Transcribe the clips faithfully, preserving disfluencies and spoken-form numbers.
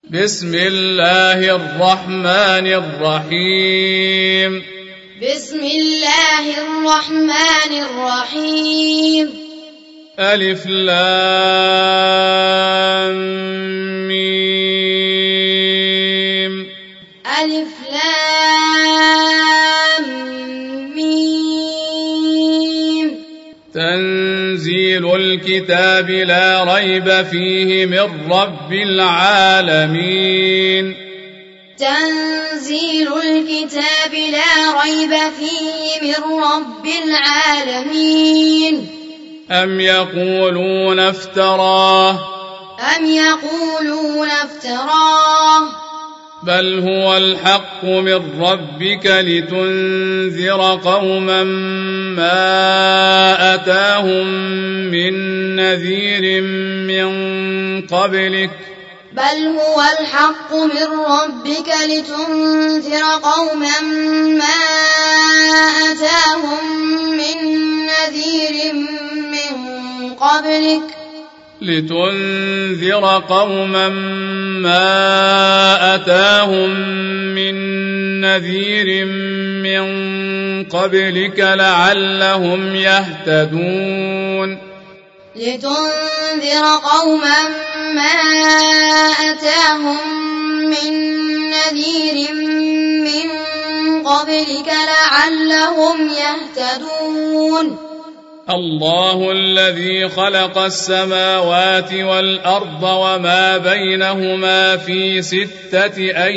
بسم الله الرحمن الرحيم بسم الله الرحمن الرحيم ألف لام ميم ألف لام ميم تنزيل الكتاب لا ريب فيه من رب العالمين تنزيل الكتاب لا ريب فيه من رب العالمين أم يقولون افتراه أم يقولون افتراه بل هو الحق من ربك لتنذر قوما ما أتاهم من نذير من قبلك بل هو الحق من ربك لتنذر قوما ما أتاهم من نذير من قبلك لتنذر قوما ما أتاهم من نذير من قبلك لعلهم يهتدون لتنذر قوما ما أتاهم من نذير من قبلك لعلهم يهتدون الله الذي خلق السماوات والأرض وما بينهما في ستة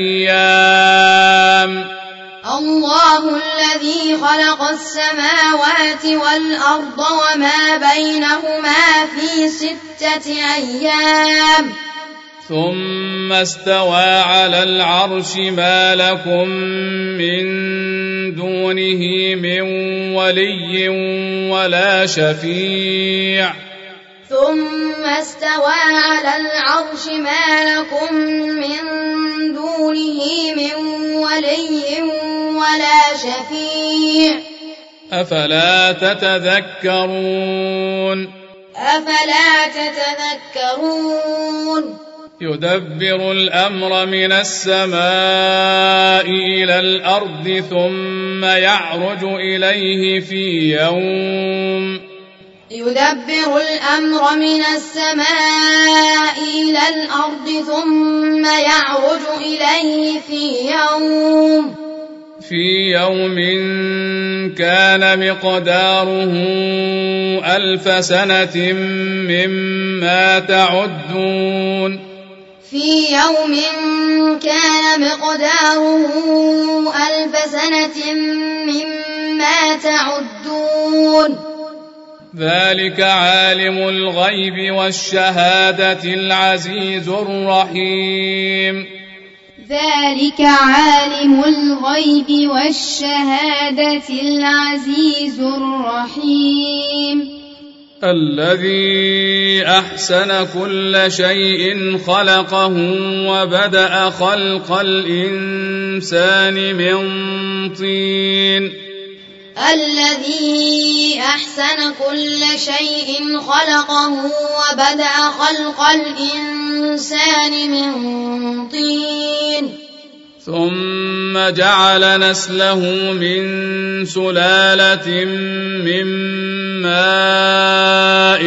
أيام الله الذي خلق السماوات والأرض وما بينهما في ستة أيام ثم استوى على العرش ما لكم من دونه من ولي ولا شفيع ثم استوى على العرش ما لكم من دونه من ولي ولا شفيع أفلا تتذكرون أفلا تتذكرون يدبر الأمر من السماء إلى الأرض ثم يعرج إليه في يوم يدبر الأمر من السماء إلى الأرض ثم يعرج إليه في يوم في يوم كان مقداره ألف سنة مما تعدون في يوم كان مقداره ألف سنة مما تعدون ذلك عالم الغيب والشهادة العزيز الرحيم ذلك عالم الغيب والشهادة العزيز الرحيم الذي أحسن كل شيء خلقه وبدأ خلق الإنسان من طين الذي أحسن كل شيء خلقه وبدأ خلق الإنسان من طين ثم جعل نسله من سلالة من ماء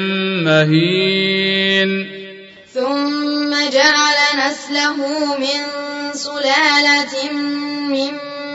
مهين ثم جعل نسله من سلالة من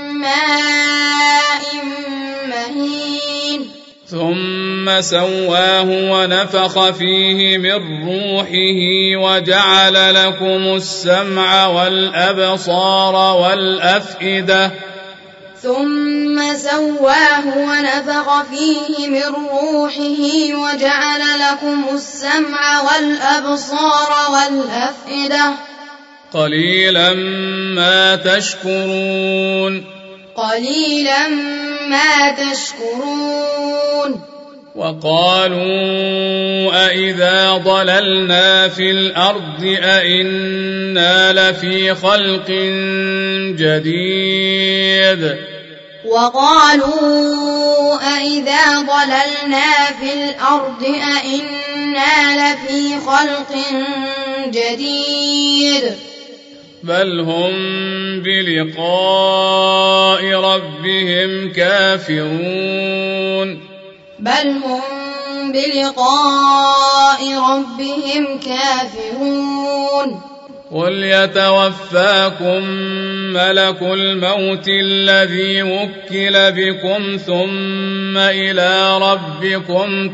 ماء مهين ثم سواه ونفخ فيه من روحه وجعل لكم السمع والأبصار والأفئدة ثم سواه ونفخ فيه من روحه وجعل لكم السمع والأبصار والأفئدة قليلا ما تشكرون قليلا ما تشكرون وقالوا أإذا ضللنا في الأرض أإنا لفي خلق جديد وقالوا أإذا ضللنا في الأرض أإنا لفي خلق جديد بل هم بلقاء ربهم كافرون بل هم بلقاء ربهم كافرون قل يتوفاكم ملك الموت الذي وكل بكم ثم إلى ربكم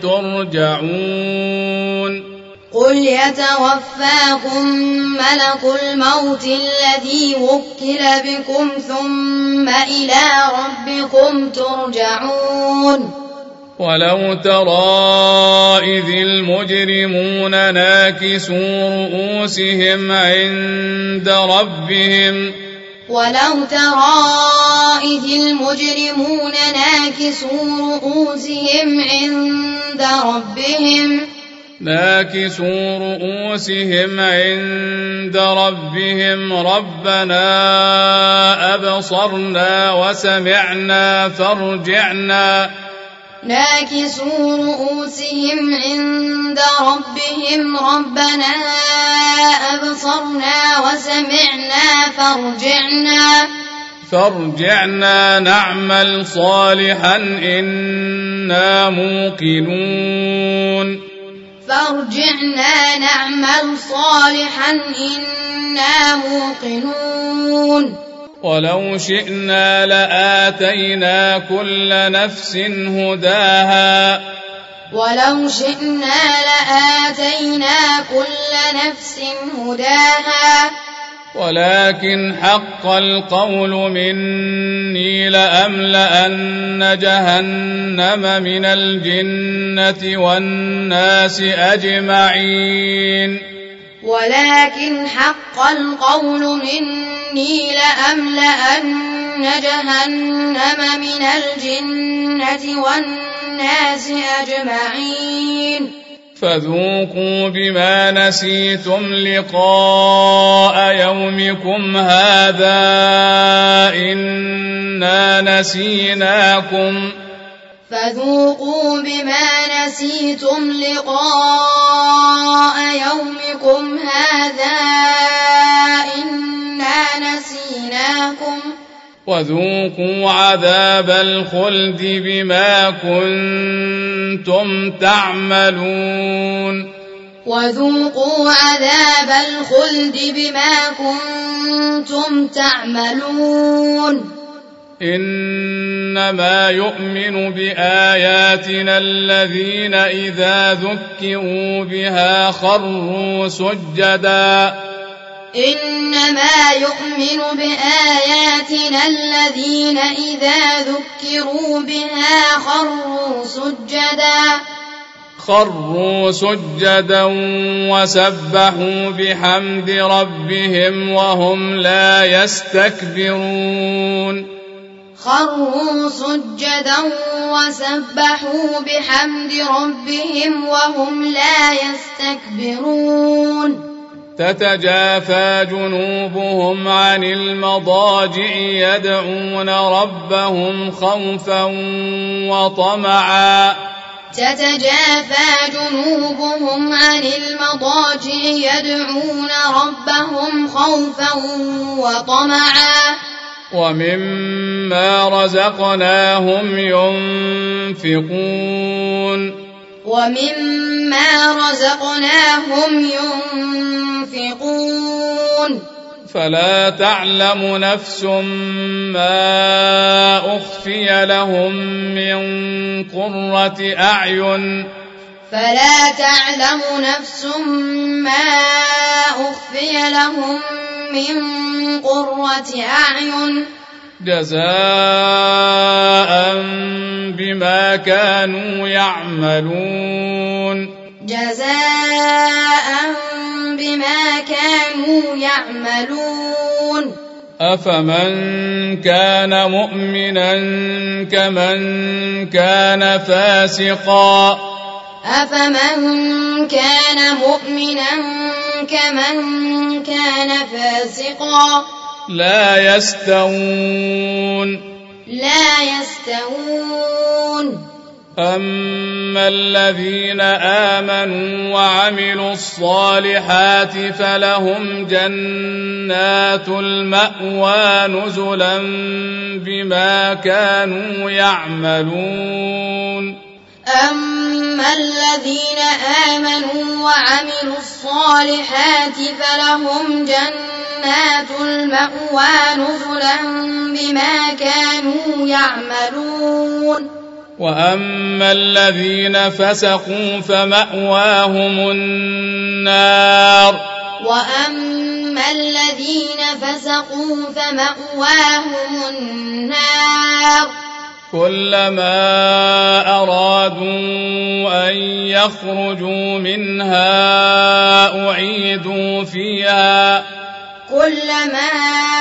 ترجعون قل يتوفاكم ملك الموت الذي وكل بكم ثم إلى ربكم ترجعون ولو ترى إذ المجرمون ناكسوا رؤوسهم عند ربهم ولو ترى إذ المجرمون ناكسوا رؤوسهم عند ربهم ناكسوا رؤوسهم عند ربهم ربنا أبصرنا وسمعنا فارجعنا ناكسوا رؤوسهم عند ربهم ربنا أبصرنا وسمعنا فارجعنا فارجعنا نعمل صالحا إنا موقنون فارجعنا نعمل صالحا إنا موقنون ولو شئنا لآتينا كل نفس هداها ولو شئنا لآتينا كل نفس هداها ولكن حق القول مني لأملأن جهنم من الجنة والناس أجمعين ولكن حق القول مني لأملأن جهنم من الجنة والناس أجمعين فذوقوا بما نسيتم لقاء يومكم هذا إنا نسيناكم فذوقوا بما نسيتم لقاء يومكم هذا إنا نسيناكم وذوقوا عذاب الخلد بما كنتم تعملون وذوقوا عذاب الخلد بما كنتم تعملون إنما يؤمن بآياتنا الذين إذا ذكروا بها خروا سجدا إنما يؤمن بآياتنا الذين إذا ذكروا بها خروا سجدا خروا سجدا وسبحوا بحمد ربهم وهم لا يستكبرون خروا سجدا وسبحوا بحمد ربهم وهم لا يستكبرون تتجافى جنوبهم عن المضاجع يدعون ربهم خوفا وطمعا تتجافى جنوبهم عن المضاجع يدعون ربهم خوفا وطمعا ومما رزقناهم ينفقون ومما رزقناهم ينفقون فلا تعلم نفس ما أخفي لهم من قرة أعين فلا تعلم نفس ما أخفي لهم من قرة أعين جزاء بما كانوا يعملون جزاء بما كانوا يعملون أفمن كان مؤمنا كمن كان فاسقا أفمن كان مؤمنا كمن كان فاسقا لا يستوون لا يستوون أما الذين آمنوا وعملوا الصالحات فلهم جنات المأوى نزلا بما كانوا يعملون أما الذين آمنوا وعملوا الصالحات فلهم جنات المأوى نزلا بما كانوا يعملون وأما الذين فسقوا فمأواهم النار وأما الذين فسقوا فمأواهم النار كلما أرادوا أن يخرجوا منها أعيدوا فيها كلما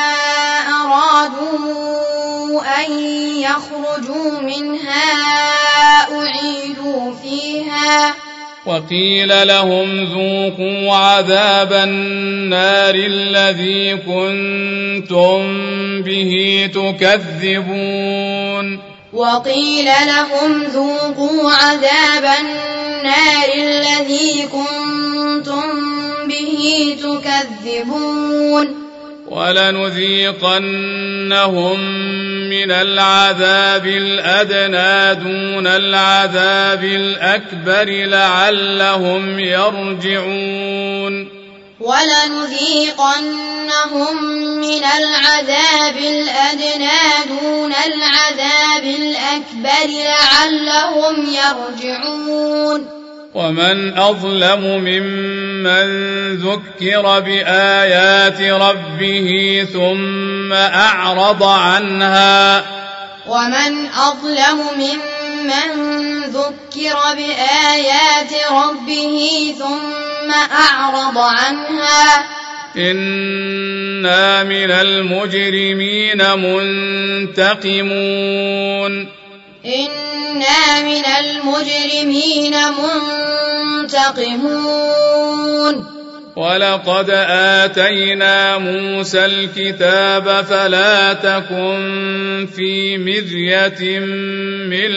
أرادوا أن يخرجوا منها أعيدوا فيها وقيل لهم ذوقوا عذاب النار الذي كنتم به تكذبون وقيل لهم ذوقوا عذاب النار الذي كنتم به تكذبون ولنذيقنهم من العذاب الأدنى دون العذاب الأكبر لعلهم يرجعون ولنذيقنهم من العذاب الأدنى دون العذاب الأكبر لعلهم يرجعون ومن أظلم ممن ذكر بآيات ربه ثم أعرض عنها ومن أظلم ممن ذكر بآيات ربه ثم أعرض عنها إنا من المجرمين منتقمون إنا من المجرمين منتقمون ولقد آتينا موسى الكتاب فلا تكن في مرية من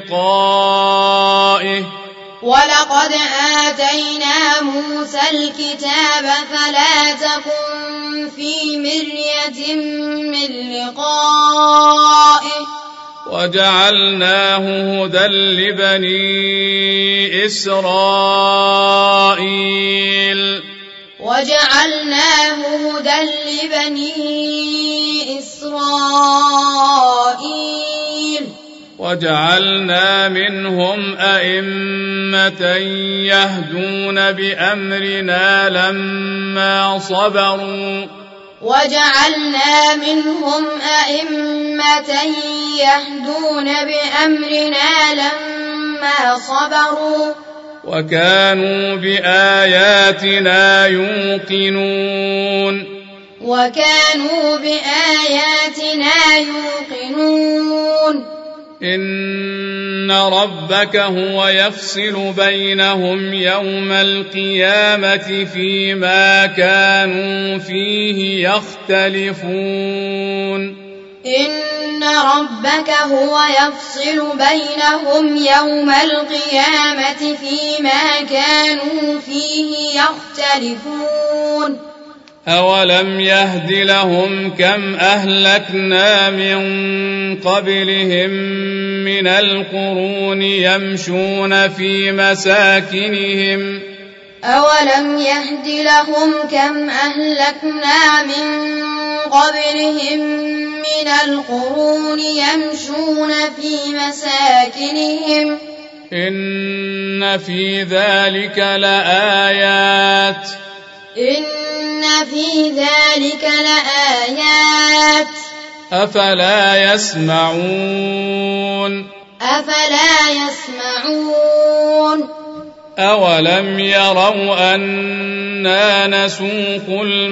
لقائه ولقد آتينا موسى الكتاب فلا تكن في مرية من لقائه وجعلناه هدى لبني إسرائيل وجعلناه هدى لبني إسرائيل وجعلنا منهم أئمة يهدون بأمرنا لما صبروا وجعلنا منهم أئمة يهدون بأمرنا لما صبروا وكانوا بآياتنا يوقنون وكانوا بآياتنا يوقنون إن ربك هو يفصل بينهم يوم القيامة فيما كانوا فيه يختلفون إن ربك هو يفصل بينهم يوم القيامة فيما كانوا فيه يختلفون أولم يهد لهم كم أهلكنا من قبلهم من القرون يمشون في مساكنهم أولم يهد لهم كم أهلكنا من قبلهم من القرون يمشون في مساكنهم إن في ذلك لآيات إن في ذلك لآيات أفلا يسمعون أفلا يسمعون أولم يروا أنا نسوق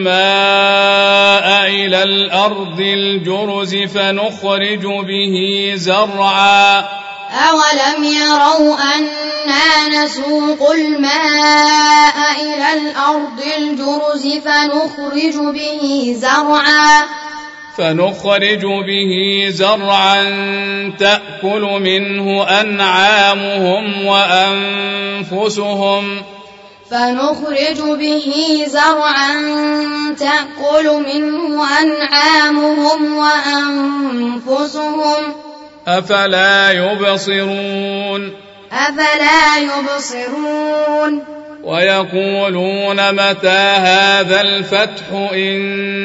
الماء إلى الأرض الجرز فنخرج به زرعا أولم يروا أنا نسوق الماء إلى الأرض الجرز فنخرج به زرعا فنخرج به زرعا تأكل منه أنعامهم وأنفسهم فنخرج به زرعا تأكل منه أنعامهم وأنفسهم أفلا يبصرون أفلا يبصرون ويقولون متى هذا الفتح إن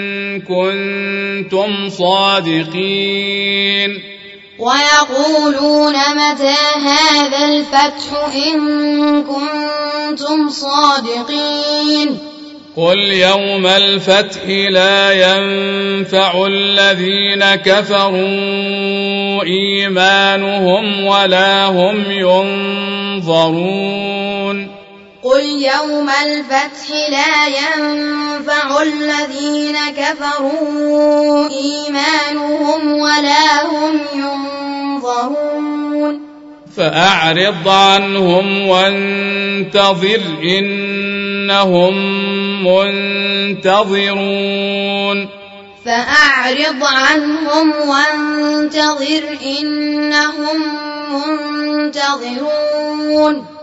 كنتم صادقين ويقولون متى هذا الفتح إن كنتم صادقين قل يوم الفتح لا ينفع الذين كفروا إيمانهم ولا هم ينظرون قل يوم الفتح لا ينفع الذين كفروا إيمانهم ولا هم ينظرون فأعرض عنهم وانتظر إنهم منتظرون فأعرض عنهم وانتظر إنهم منتظرون